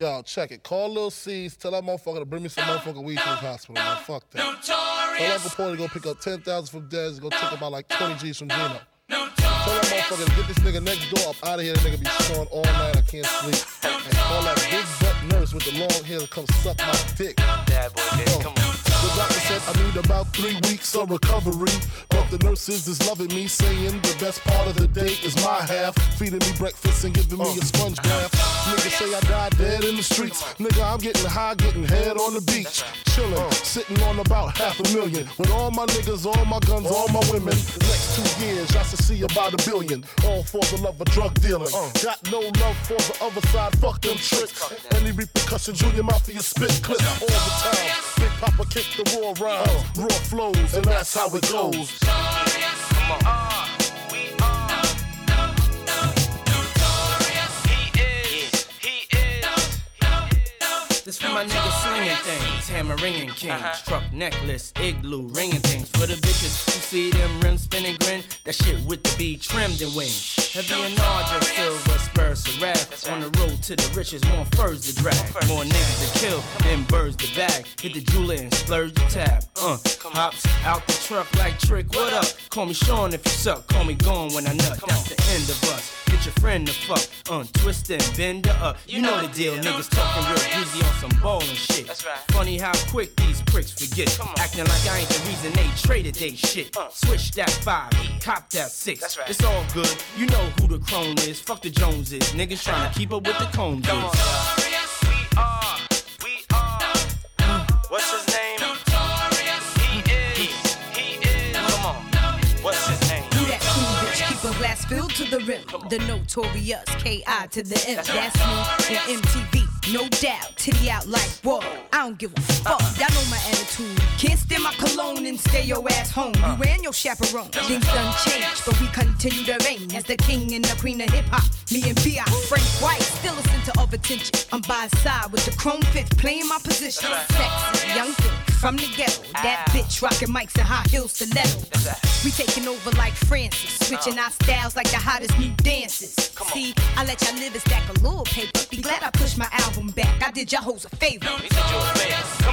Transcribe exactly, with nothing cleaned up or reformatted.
Yo, check it. Call Lil C's. Tell that motherfucker to bring me some motherfucking weed to the hospital, man. Fuck that. Tell Uncle Paul to go pick up ten thousand from Dez and go take about like twenty G's from Gino. Tell that motherfucker to get this nigga next door up out of here. That nigga be snoring all night. I can't sleep. And call that big butt nurse with the long hair to come suck my dick. Bad boy, bitch, come on. The doctor said I need about three weeks of recovery. But the nurses is loving me, saying the best part of the day is my half. Feeding me breakfast and giving me a sponge bath. Niggas say I died dead in the streets. Nigga, I'm getting high, getting head on the beach. Chillin', sitting on about half a million. With all my niggas, all my guns, all my women. The next two years, I should see about a billion. All for the love of drug dealing. Got no love for the other side, fuck them tricks. Any repercussions, Junior Mafia spit clips all the time. Big Papa kick the raw rhymes, raw flows, and that's how it goes. Come on. Uh, we are notorious. He is. He is. This for my niggas slinging things, hammer ringing kings, uh-huh. Truck necklace, igloo ringing things. For the bitches who see them rims spinning grin, that shit with the B trimmed and wings. Heavy and larger, silver spurs to rap. Right. On the road to the riches, more furs to drag. More niggas to kill than birds to bag. Hit the jeweler and splurge the tab. Uh, hops out the truck like Trick, what up? Call me Sean if you suck, call me gone when I nut. That's the end of us. Get your friend to fuck, untwist and bend her up. You know the deal, niggas talking real greasy on some ballin' shit. That's right. Funny how quick these pricks forget. Acting like I ain't the reason they traded they shit. Uh. Switch that five, cop that six. That's right. It's all good, you know who the crone is. Fuck the Joneses, niggas trying to keep up with the Cones. Come on, we are, we are. Uh. What's his name? Notorious. He is, he is. Come on, what's his name? You that cool bitch, keep a glass filled to the rim. The Notorious, K I to the M. That's, That's right. me and M T V. No doubt, titty out like whoa. I don't give a fuck, uh-uh. Y'all know my attitude. Can't stand my cologne and stay your ass home. Uh. You and your chaperone. Things done changed, but we continue to reign as the king and the queen of hip hop. Me and B I, Frank White, still a center of attention. I'm by his side with the chrome fifth, playing my position. Right. Sexy, young thing from the ghetto. That bitch rocking mics and high heels stilettos. We taking over like Francis, switching uh. our styles like the hottest new dances. See, I let y'all live and stack a little paper. Be glad I pushed my album back. I did y'all hoes a favor. We did you a favor.